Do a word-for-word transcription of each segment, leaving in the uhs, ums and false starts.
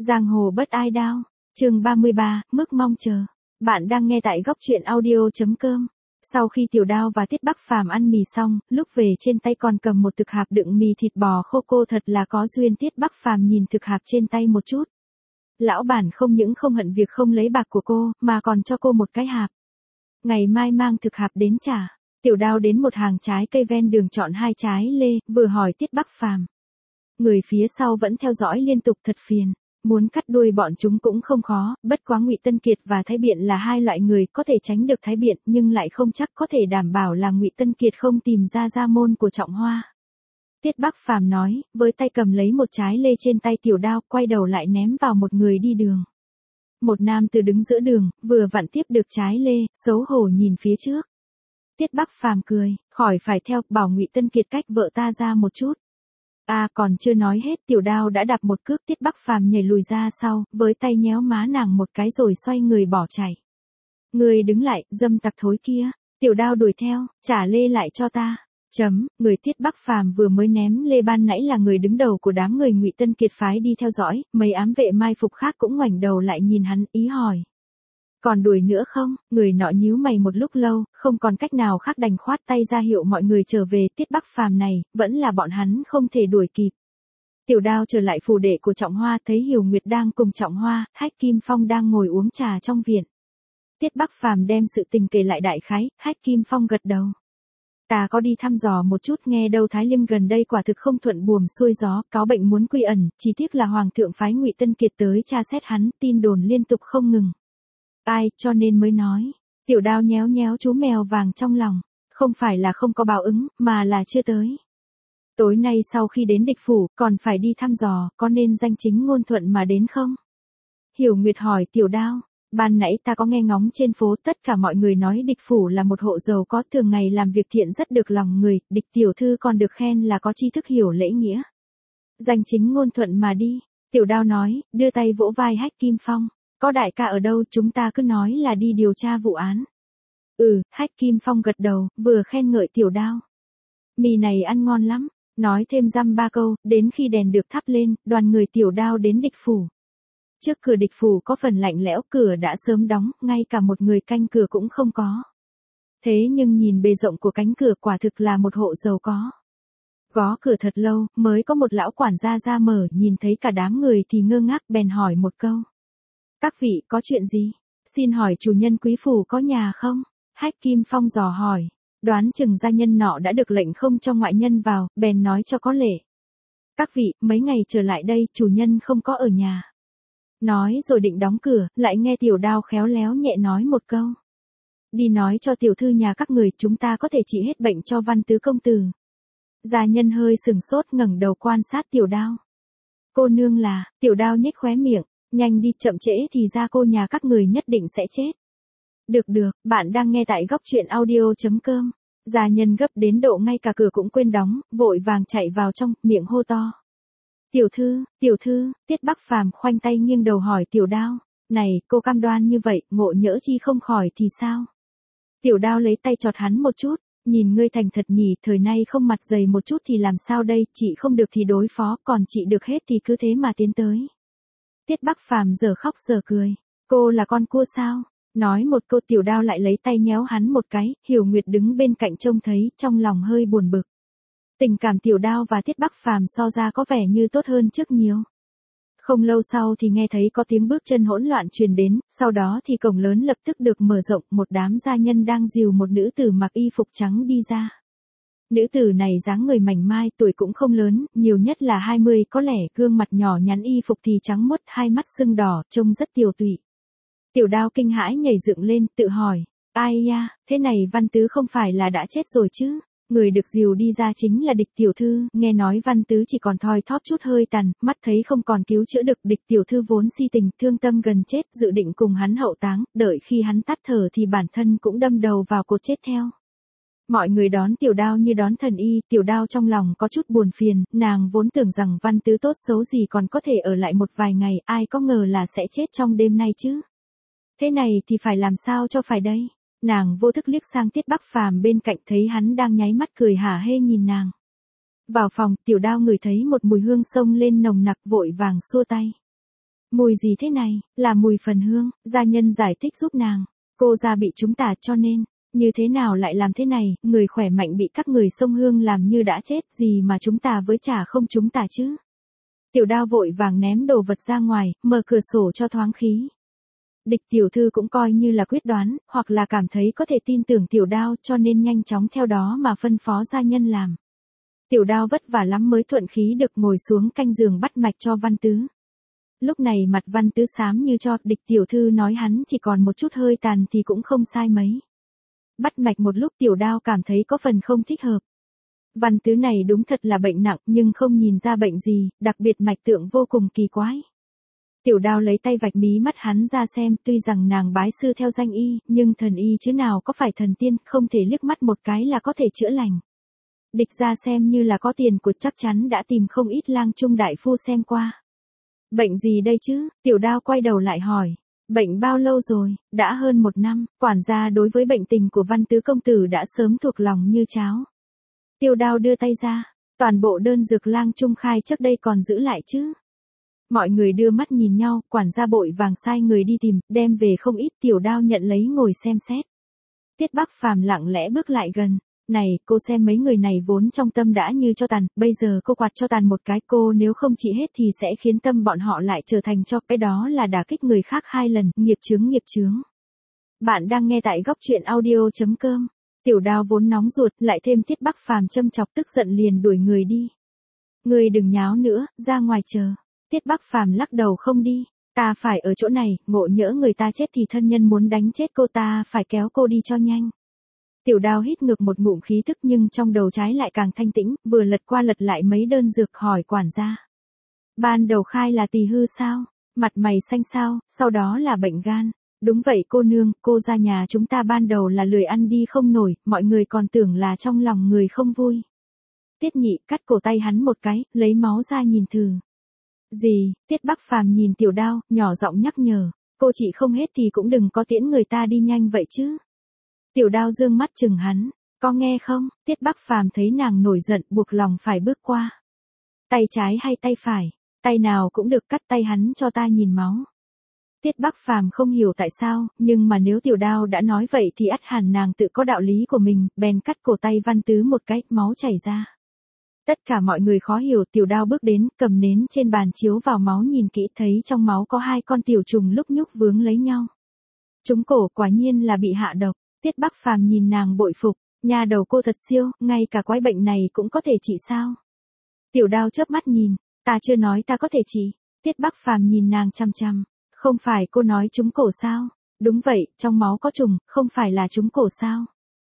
Giang hồ bất ai đao. Chương ba mươi ba, mức mong chờ. Bạn đang nghe tại góc truyện audio chấm com. Sau khi Tiểu Đao và Tiết Bắc Phàm ăn mì xong, lúc về trên tay còn cầm một thực hạp đựng mì thịt bò khô. Cô thật là có duyên. Tiết Bắc Phàm nhìn thực hạp trên tay một chút. Lão bản không những không hận việc không lấy bạc của cô, mà còn cho cô một cái hạp. Ngày mai mang thực hạp đến trả. Tiểu Đao đến một hàng trái cây ven đường chọn hai trái lê, vừa hỏi Tiết Bắc Phàm. Người phía sau vẫn theo dõi liên tục, thật phiền. Muốn cắt đuôi bọn chúng cũng không khó, bất quá Ngụy Tân Kiệt và Thái Biện là hai loại người, có thể tránh được Thái Biện nhưng lại không chắc có thể đảm bảo là Ngụy Tân Kiệt không tìm ra gia môn của Trọng Hoa. Tiết Bắc Phàm nói, với tay cầm lấy một trái lê trên tay Tiểu Đao, quay đầu lại ném vào một người đi đường. Một nam tử đứng giữa đường, vừa vặn tiếp được trái lê, xấu hổ nhìn phía trước. Tiết Bắc Phàm cười, khỏi phải theo, bảo Ngụy Tân Kiệt cách vợ ta ra một chút. À, còn chưa nói hết, Tiểu Đao đã đạp một cước. Tiết Bắc Phàm nhảy lùi ra sau, với tay nhéo má nàng một cái rồi xoay người bỏ chạy. Người đứng lại, dâm tặc thối kia. Tiểu Đao đuổi theo, trả lê lại cho ta. Chấm, người Tiết Bắc Phàm vừa mới ném lê ban nãy là người đứng đầu của đám người Ngụy Tân Kiệt phái đi theo dõi, mấy ám vệ mai phục khác cũng ngoảnh đầu lại nhìn hắn, ý hỏi. Còn đuổi nữa không? Người nọ nhíu mày một lúc lâu, không còn cách nào khác đành khoát tay ra hiệu mọi người trở về. Tiết Bắc Phàm này, vẫn là bọn hắn không thể đuổi kịp. Tiểu Đao trở lại phủ đệ của Trọng Hoa, thấy Hiểu Nguyệt đang cùng Trọng Hoa, Hách Kim Phong đang ngồi uống trà trong viện. Tiết Bắc Phàm đem sự tình kể lại đại khái, Hách Kim Phong gật đầu. Ta có đi thăm dò một chút, nghe đâu Thái Liêm gần đây quả thực không thuận buồm xuôi gió, cáo bệnh muốn quy ẩn, chỉ tiếc là Hoàng thượng phái Ngụy Tân Kiệt tới tra xét hắn, tin đồn liên tục không ngừng. Ai, cho nên mới nói. Tiểu Đao nhéo nhéo chú mèo vàng trong lòng. Không phải là không có báo ứng, mà là chưa tới. Tối nay sau khi đến địch phủ, còn phải đi thăm dò, có nên danh chính ngôn thuận mà đến không? Hiểu Nguyệt hỏi Tiểu Đao. Ban nãy ta có nghe ngóng trên phố, tất cả mọi người nói địch phủ là một hộ giàu có, thường ngày làm việc thiện rất được lòng người, địch tiểu thư còn được khen là có tri thức hiểu lễ nghĩa. Danh chính ngôn thuận mà đi. Tiểu Đao nói, đưa tay vỗ vai Hách Kim Phong. Có đại ca ở đâu, chúng ta cứ nói là đi điều tra vụ án. Ừ, Hách Kim Phong gật đầu, vừa khen ngợi Tiểu Đao. Mì này ăn ngon lắm, nói thêm dăm ba câu, đến khi đèn được thắp lên, đoàn người Tiểu Đao đến địch phủ. Trước cửa địch phủ có phần lạnh lẽo, cửa đã sớm đóng, ngay cả một người canh cửa cũng không có. Thế nhưng nhìn bề rộng của cánh cửa quả thực là một hộ giàu có. Gõ cửa thật lâu, mới có một lão quản gia ra mở, nhìn thấy cả đám người thì ngơ ngác, bèn hỏi một câu. Các vị, có chuyện gì? Xin hỏi chủ nhân quý phủ có nhà không? Hách Kim Phong dò hỏi. Đoán chừng gia nhân nọ đã được lệnh không cho ngoại nhân vào, bèn nói cho có lệ. Các vị, mấy ngày trở lại đây, chủ nhân không có ở nhà. Nói rồi định đóng cửa, lại nghe Tiểu Đao khéo léo nhẹ nói một câu. Đi nói cho tiểu thư nhà các người, chúng ta có thể trị hết bệnh cho Văn Tứ công tử. Gia nhân hơi sừng sốt, ngẩng đầu quan sát Tiểu Đao. Cô nương là, Tiểu Đao nhếch khóe miệng. Nhanh đi, chậm trễ thì ra cô nhà các người nhất định sẽ chết. Được được, bạn đang nghe tại góc truyện audio chấm com. Gia nhân gấp đến độ ngay cả cửa cũng quên đóng, vội vàng chạy vào trong, miệng hô to. Tiểu thư, tiểu thư, Tiết Bắc Phàm khoanh tay nghiêng đầu hỏi Tiểu Đao. Này, cô cam đoan như vậy, ngộ nhỡ chi không khỏi thì sao? Tiểu Đao lấy tay chọt hắn một chút, nhìn ngươi thành thật nhỉ, thời nay không mặt dày một chút thì làm sao đây, chị không được thì đối phó, còn chị được hết thì cứ thế mà tiến tới. Tiết Bắc Phàm giờ khóc giờ cười. Cô là con cua sao? Nói một câu Tiểu Đao lại lấy tay nhéo hắn một cái, Hiểu Nguyệt đứng bên cạnh trông thấy, trong lòng hơi buồn bực. Tình cảm Tiểu Đao và Tiết Bắc Phàm so ra có vẻ như tốt hơn trước nhiều. Không lâu sau thì nghe thấy có tiếng bước chân hỗn loạn truyền đến, sau đó thì cổng lớn lập tức được mở rộng, một đám gia nhân đang dìu một nữ tử mặc y phục trắng đi ra. Nữ tử này dáng người mảnh mai, tuổi cũng không lớn, nhiều nhất là hai mươi, có lẽ gương mặt nhỏ nhắn, y phục thì trắng muốt, hai mắt sưng đỏ, trông rất tiều tụy. Tiểu Đao kinh hãi nhảy dựng lên, tự hỏi, ai ya, thế này Văn Tứ không phải là đã chết rồi chứ? Người được dìu đi ra chính là địch tiểu thư, nghe nói Văn Tứ chỉ còn thoi thóp chút hơi tàn, mắt thấy không còn cứu chữa được, địch tiểu thư vốn si tình, thương tâm gần chết, dự định cùng hắn hậu táng, đợi khi hắn tắt thở thì bản thân cũng đâm đầu vào cột chết theo. Mọi người đón Tiểu Đao như đón thần y, Tiểu Đao trong lòng có chút buồn phiền, nàng vốn tưởng rằng Văn Tứ tốt xấu gì còn có thể ở lại một vài ngày, ai có ngờ là sẽ chết trong đêm nay chứ. Thế này thì phải làm sao cho phải đây? Nàng vô thức liếc sang Tiết Bắc Phàm bên cạnh, thấy hắn đang nháy mắt cười hả hê nhìn nàng. Vào phòng, Tiểu Đao ngửi thấy một mùi hương xông lên nồng nặc, vội vàng xua tay. Mùi gì thế này, là mùi phần hương, gia nhân giải thích giúp nàng. Cô gia bị chúng tà cho nên, như thế nào lại làm thế này, người khỏe mạnh bị các người xông hương làm như đã chết, gì mà chúng tà với chả không chúng tà chứ. Tiểu Đao vội vàng ném đồ vật ra ngoài, mở cửa sổ cho thoáng khí. Địch tiểu thư cũng coi như là quyết đoán, hoặc là cảm thấy có thể tin tưởng Tiểu Đao cho nên nhanh chóng theo đó mà phân phó gia nhân làm. Tiểu Đao vất vả lắm mới thuận khí được ngồi xuống canh giường bắt mạch cho Văn Tứ. Lúc này mặt Văn Tứ xám như cho, địch tiểu thư nói hắn chỉ còn một chút hơi tàn thì cũng không sai mấy. Bắt mạch một lúc Tiểu Đao cảm thấy có phần không thích hợp. Văn Tứ này đúng thật là bệnh nặng nhưng không nhìn ra bệnh gì, đặc biệt mạch tượng vô cùng kỳ quái. Tiểu Đao lấy tay vạch mí mắt hắn ra xem, tuy rằng nàng bái sư theo danh y, nhưng thần y chứ nào có phải thần tiên, không thể liếc mắt một cái là có thể chữa lành. Địch ra xem như là có tiền của chắc chắn đã tìm không ít lang trung đại phu xem qua. Bệnh gì đây chứ? Tiểu Đao quay đầu lại hỏi. Bệnh bao lâu rồi? Đã hơn một năm, quản gia đối với bệnh tình của Văn Tứ công tử đã sớm thuộc lòng như cháo. Tiểu Đao đưa tay ra, toàn bộ đơn dược lang trung khai trước đây còn giữ lại chứ. Mọi người đưa mắt nhìn nhau, quản gia bội vàng sai người đi tìm, đem về không ít. Tiểu Đao nhận lấy ngồi xem xét. Tiết Bắc Phàm lặng lẽ bước lại gần. Này, cô xem mấy người này vốn trong tâm đã như cho tàn, bây giờ cô quạt cho tàn một cái, cô nếu không trị hết thì sẽ khiến tâm bọn họ lại trở thành cho, cái đó là đả kích người khác hai lần, nghiệp chướng nghiệp chướng. Bạn đang nghe tại góc truyện audio.com. Tiểu Đao vốn nóng ruột, lại thêm Tiết Bắc Phàm châm chọc tức giận liền đuổi người đi. Người đừng nháo nữa, ra ngoài chờ. Tiết Bắc Phàm lắc đầu không đi. Ta phải ở chỗ này, ngộ nhỡ người ta chết thì thân nhân muốn đánh chết cô ta phải kéo cô đi cho nhanh. Tiểu Đao hít ngược một ngụm khí tức nhưng trong đầu trái lại càng thanh tĩnh, vừa lật qua lật lại mấy đơn dược hỏi quản gia. Ban đầu khai là tỳ hư sao? Mặt mày xanh sao, sau đó là bệnh gan. Đúng vậy cô nương, cô ra nhà chúng ta ban đầu là lười ăn đi không nổi, mọi người còn tưởng là trong lòng người không vui. Tiết Nhị cắt cổ tay hắn một cái, lấy máu ra nhìn thử. Gì? Tiết Bắc Phàm nhìn Tiểu Đao, nhỏ giọng nhắc nhở, cô chị không hết thì cũng đừng có tiễn người ta đi nhanh vậy chứ. Tiểu Đao dương mắt chừng hắn, có nghe không? Tiết Bắc Phàm thấy nàng nổi giận, buộc lòng phải bước qua. Tay trái hay tay phải? Tay nào cũng được, cắt tay hắn cho ta nhìn máu. Tiết Bắc Phàm không hiểu tại sao, nhưng mà nếu Tiểu Đao đã nói vậy thì ắt hẳn nàng tự có đạo lý của mình, bèn cắt cổ tay Văn Tứ một cái, máu chảy ra. Tất cả mọi người khó hiểu, Tiểu Đao bước đến, cầm nến trên bàn chiếu vào máu nhìn kỹ, thấy trong máu có hai con tiểu trùng lúc nhúc vướng lấy nhau. Chúng cổ quả nhiên là bị hạ độc. Tiết Bắc Phàm nhìn nàng bội phục, nhà đầu cô thật siêu, ngay cả quái bệnh này cũng có thể trị sao? Tiểu Đao chớp mắt nhìn, ta chưa nói ta có thể trị. Tiết Bắc Phàm nhìn nàng chăm chăm, không phải cô nói trúng cổ sao? Đúng vậy, trong máu có trùng, không phải là trúng cổ sao?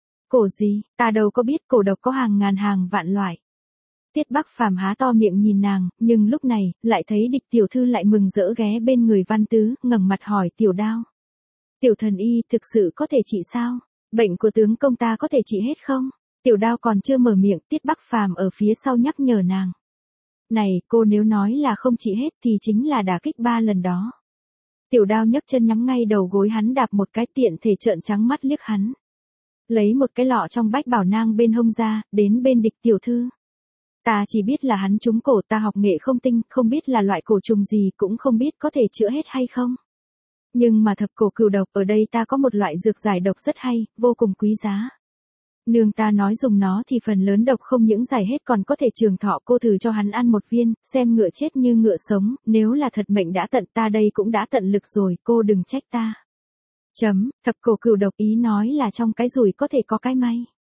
Cổ gì, ta đâu có biết, cổ độc có hàng ngàn hàng vạn loại. Tiết Bắc Phàm há to miệng nhìn nàng, nhưng lúc này, lại thấy địch tiểu thư lại mừng rỡ ghé bên người Văn Tứ, ngẩng mặt hỏi Tiểu Đao. Tiểu thần y thực sự có thể trị sao? Bệnh của tướng công ta có thể trị hết không? Tiểu Đao còn chưa mở miệng, Tiết Bắc Phàm ở phía sau nhắc nhở nàng. Này, cô nếu nói là không trị hết thì chính là đả kích ba lần đó. Tiểu Đao nhấc chân nhắm ngay đầu gối hắn đạp một cái, tiện thể trợn trắng mắt liếc hắn. Lấy một cái lọ trong bách bảo nang bên hông ra, đến bên địch tiểu thư. Ta chỉ biết là hắn trúng cổ, ta học nghệ không tinh, không biết là loại cổ trùng gì, cũng không biết có thể chữa hết hay không. Nhưng mà thập cổ cửu độc, ở đây ta có một loại dược giải độc rất hay, vô cùng quý giá. Nương ta nói dùng nó thì phần lớn độc không những giải hết còn có thể trường thọ, cô thử cho hắn ăn một viên, xem ngựa chết như ngựa sống, nếu là thật mệnh đã tận, ta đây cũng đã tận lực rồi, cô đừng trách ta. Chấm, thập cổ cửu độc ý nói là trong cái rủi có thể có cái may.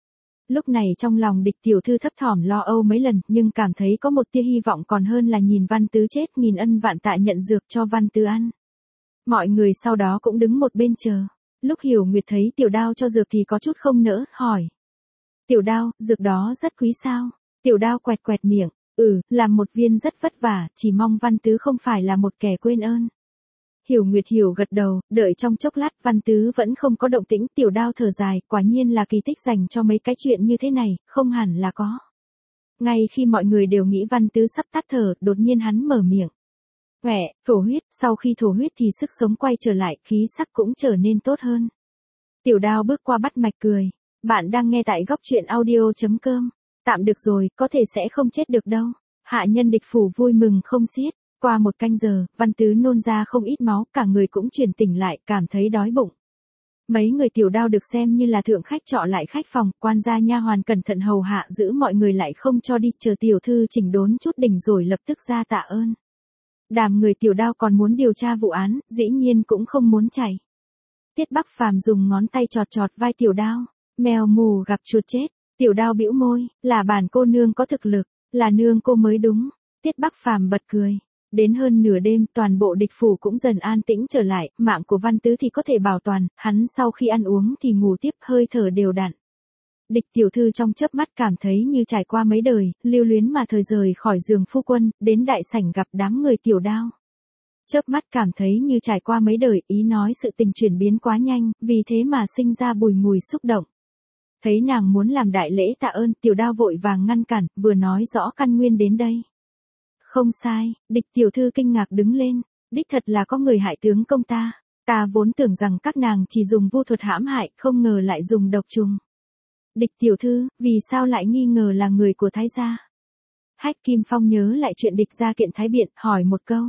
Lúc này trong lòng địch tiểu thư thấp thỏm lo âu mấy lần, nhưng cảm thấy có một tia hy vọng còn hơn là nhìn Văn Tứ chết, nghìn ân vạn tạ nhận dược cho Văn Tứ ăn. Mọi người sau đó cũng đứng một bên chờ. Lúc Hiểu Nguyệt thấy Tiểu Đao cho dược thì có chút không nỡ, hỏi. Tiểu Đao, dược đó rất quý sao? Tiểu Đao quẹt quẹt miệng, ừ, làm một viên rất vất vả, chỉ mong Văn Tứ không phải là một kẻ quên ơn. Hiểu Nguyệt hiểu gật đầu, đợi trong chốc lát Văn Tứ vẫn không có động tĩnh, Tiểu Đao thở dài, quả nhiên là kỳ tích dành cho mấy cái chuyện như thế này, không hẳn là có. Ngay khi mọi người đều nghĩ Văn Tứ sắp tắt thở, đột nhiên hắn mở miệng. Huệ, thổ huyết, sau khi thổ huyết thì sức sống quay trở lại, khí sắc cũng trở nên tốt hơn. Tiểu Đao bước qua bắt mạch cười. Bạn đang nghe tại góc truyện audio.com. Tạm được rồi, có thể sẽ không chết được đâu. Hạ nhân địch phủ vui mừng không xiết. Qua một canh giờ, Văn Tứ nôn ra không ít máu, cả người cũng chuyển tỉnh lại, cảm thấy đói bụng. Mấy người Tiểu Đao được xem như là thượng khách trọ lại khách phòng, quan gia nha hoàn cẩn thận hầu hạ giữ mọi người lại không cho đi, chờ tiểu thư chỉnh đốn chút đỉnh rồi lập tức ra tạ ơn. Đàm người Tiểu Đao còn muốn điều tra vụ án, dĩ nhiên cũng không muốn chạy. Tiết Bắc Phàm dùng ngón tay chọt chọt vai Tiểu Đao, mèo mù gặp chuột chết. Tiểu Đao bĩu môi, là bản cô nương có thực lực, là nương cô mới đúng. Tiết Bắc Phàm bật cười. Đến hơn nửa đêm, toàn bộ địch phủ cũng dần an tĩnh trở lại, mạng của Văn Tứ thì có thể bảo toàn, hắn sau khi ăn uống thì ngủ tiếp, hơi thở đều đặn. Địch tiểu thư trong chớp mắt cảm thấy như trải qua mấy đời, lưu luyến mà thời rời khỏi giường phu quân, đến đại sảnh gặp đám người Tiểu Đao. Chớp mắt cảm thấy như trải qua mấy đời, ý nói sự tình chuyển biến quá nhanh, vì thế mà sinh ra bùi ngùi xúc động. Thấy nàng muốn làm đại lễ tạ ơn, Tiểu Đao vội vàng ngăn cản, vừa nói rõ căn nguyên đến đây. Không sai, địch tiểu thư kinh ngạc đứng lên, đích thật là có người hại tướng công ta, ta vốn tưởng rằng các nàng chỉ dùng vu thuật hãm hại, không ngờ lại dùng độc trùng. Địch tiểu thư, vì sao lại nghi ngờ là người của Thái gia? Hách Kim Phong nhớ lại chuyện địch gia kiện Thái Biện, hỏi một câu.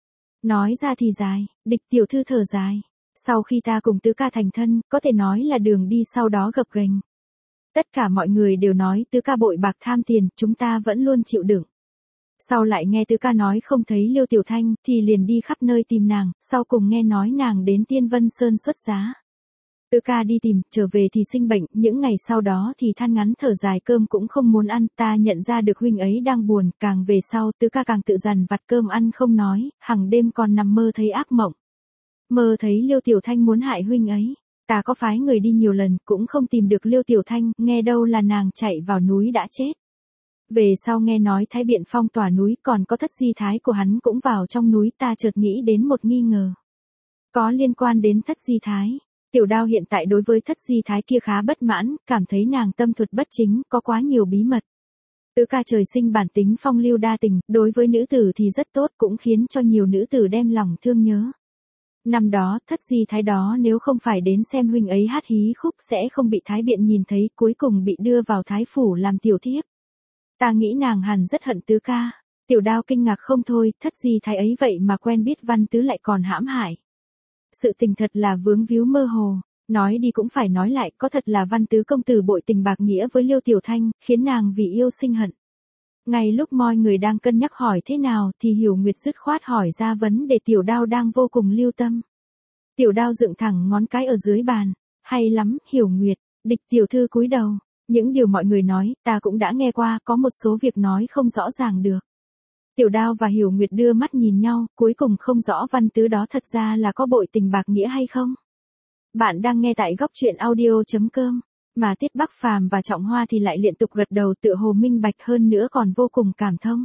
Nói ra thì dài, địch tiểu thư thở dài, sau khi ta cùng Tứ ca thành thân, có thể nói là đường đi sau đó gập ghềnh. Tất cả mọi người đều nói Tứ ca bội bạc tham tiền, chúng ta vẫn luôn chịu đựng. Sau lại nghe Tứ ca nói không thấy Liêu Tiểu Thanh, thì liền đi khắp nơi tìm nàng, sau cùng nghe nói nàng đến Tiên Vân Sơn xuất giá. Tứ ca đi tìm, trở về thì sinh bệnh, những ngày sau đó thì than ngắn thở dài, cơm cũng không muốn ăn, ta nhận ra được huynh ấy đang buồn, càng về sau Tứ ca càng tự dằn vặt cơm ăn không nói, hằng đêm còn nằm mơ thấy ác mộng. Mơ thấy Liêu Tiểu Thanh muốn hại huynh ấy, ta có phái người đi nhiều lần, cũng không tìm được Liêu Tiểu Thanh, nghe đâu là nàng chạy vào núi đã chết. Về sau nghe nói Thái Biện phong tỏa núi, còn có thất di thái của hắn cũng vào trong núi, ta chợt nghĩ đến một nghi ngờ. Có liên quan đến thất di thái. Tiểu Đao hiện tại đối với thất di thái kia khá bất mãn, cảm thấy nàng tâm thuật bất chính, có quá nhiều bí mật. Tứ ca trời sinh bản tính phong lưu đa tình, đối với nữ tử thì rất tốt, cũng khiến cho nhiều nữ tử đem lòng thương nhớ. Năm đó, thất di thái đó nếu không phải đến xem huynh ấy hát hí khúc sẽ không bị Thái Biện nhìn thấy, cuối cùng bị đưa vào thái phủ làm tiểu thiếp. Ta nghĩ nàng hẳn rất hận Tứ ca. Tiểu Đao kinh ngạc không thôi, thất di thái ấy vậy mà quen biết Văn Tứ lại còn hãm hại. Sự tình thật là vướng víu mơ hồ, nói đi cũng phải nói lại, có thật là Văn Tứ công tử bội tình bạc nghĩa với Liêu Tiểu Thanh, khiến nàng vì yêu sinh hận. Ngay lúc mọi người đang cân nhắc hỏi thế nào thì Hiểu Nguyệt dứt khoát hỏi ra vấn đề Tiểu Đao đang vô cùng lưu tâm. Tiểu Đao dựng thẳng ngón cái ở dưới bàn, hay lắm, Hiểu Nguyệt, địch tiểu thư cúi đầu. Những điều mọi người nói, ta cũng đã nghe qua, có một số việc nói không rõ ràng được. Tiểu Đao và Hiểu Nguyệt đưa mắt nhìn nhau, cuối cùng không rõ Văn Tứ đó thật ra là có bội tình bạc nghĩa hay không. Bạn đang nghe tại góc truyện audio chấm com, mà Tiết Bắc Phàm và Trọng Hoa thì lại liên tục gật đầu tựa hồ minh bạch hơn nữa còn vô cùng cảm thông.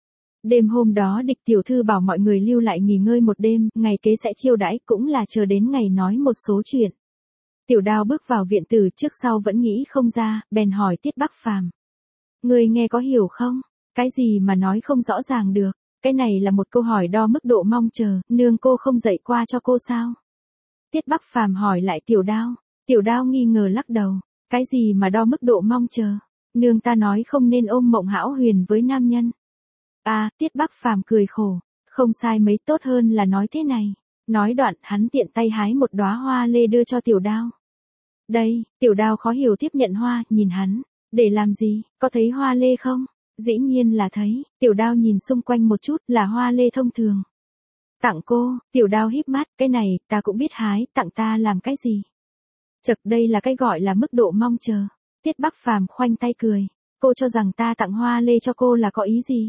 Đêm hôm đó địch tiểu thư bảo mọi người lưu lại nghỉ ngơi một đêm, ngày kế sẽ chiêu đãi, cũng là chờ đến ngày nói một số chuyện. Tiểu Đao bước vào viện tử, trước sau vẫn nghĩ không ra, bèn hỏi Tiết Bắc Phàm. Người nghe có hiểu không? Cái gì mà nói không rõ ràng được? Cái này là một câu hỏi đo mức độ mong chờ, nương cô không dạy qua cho cô sao? Tiết Bắc Phàm hỏi lại Tiểu Đao. Tiểu Đao nghi ngờ lắc đầu. Cái gì mà đo mức độ mong chờ? Nương ta nói không nên ôm mộng hão huyền với nam nhân. À, Tiết Bắc Phàm cười khổ. Không sai mấy, tốt hơn là nói thế này. Nói đoạn, hắn tiện tay hái một đóa hoa lê đưa cho Tiểu Đao. Đây, Tiểu Đao khó hiểu tiếp nhận hoa, nhìn hắn. Để làm gì, có thấy hoa lê không? Dĩ nhiên là thấy. Tiểu Đao nhìn xung quanh một chút, là hoa lê thông thường. Tặng cô, Tiểu Đao híp mắt, cái này, ta cũng biết hái, tặng ta làm cái gì? Chật, đây là cái gọi là mức độ mong chờ. Tiết Bắc Phàm khoanh tay cười. Cô cho rằng ta tặng hoa lê cho cô là có ý gì?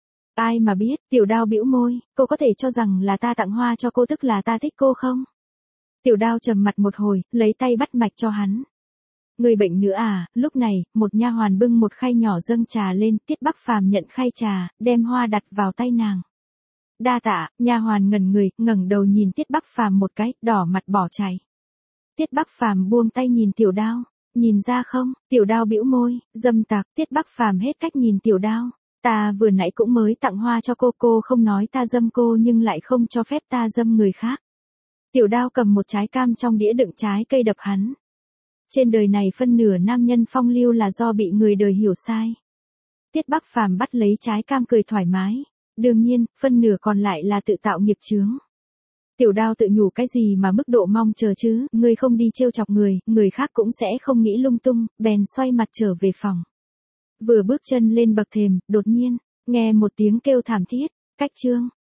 Ai mà biết, Tiểu Đao bĩu môi, cô có thể cho rằng là ta tặng hoa cho cô tức là ta thích cô không? Tiểu Đao trầm mặt một hồi, lấy tay bắt mạch cho hắn. Người bệnh nữa à? Lúc này, một nha hoàn bưng một khay nhỏ dâng trà lên, Tiết Bắc Phàm nhận khay trà, đem hoa đặt vào tay nàng. Đa tạ, nha hoàn ngẩn người, ngẩng đầu nhìn Tiết Bắc Phàm một cái, đỏ mặt bỏ chạy. Tiết Bắc Phàm buông tay nhìn Tiểu Đao, nhìn ra không? Tiểu Đao bĩu môi, dâm tặc. Tiết Bắc Phàm hết cách nhìn Tiểu Đao. Ta vừa nãy cũng mới tặng hoa cho cô, cô không nói ta dâm cô nhưng lại không cho phép ta dâm người khác. Tiểu Đao cầm một trái cam trong đĩa đựng trái cây đập hắn. Trên đời này phân nửa nam nhân phong lưu là do bị người đời hiểu sai. Tiết Bắc Phàm bắt lấy trái cam cười thoải mái. Đương nhiên, phân nửa còn lại là tự tạo nghiệp chướng. Tiểu Đao tự nhủ cái gì mà mức độ mong chờ chứ, ngươi không đi trêu chọc người, người khác cũng sẽ không nghĩ lung tung, bèn xoay mặt trở về phòng. Vừa bước chân lên bậc thềm, đột nhiên, nghe một tiếng kêu thảm thiết, cách chương.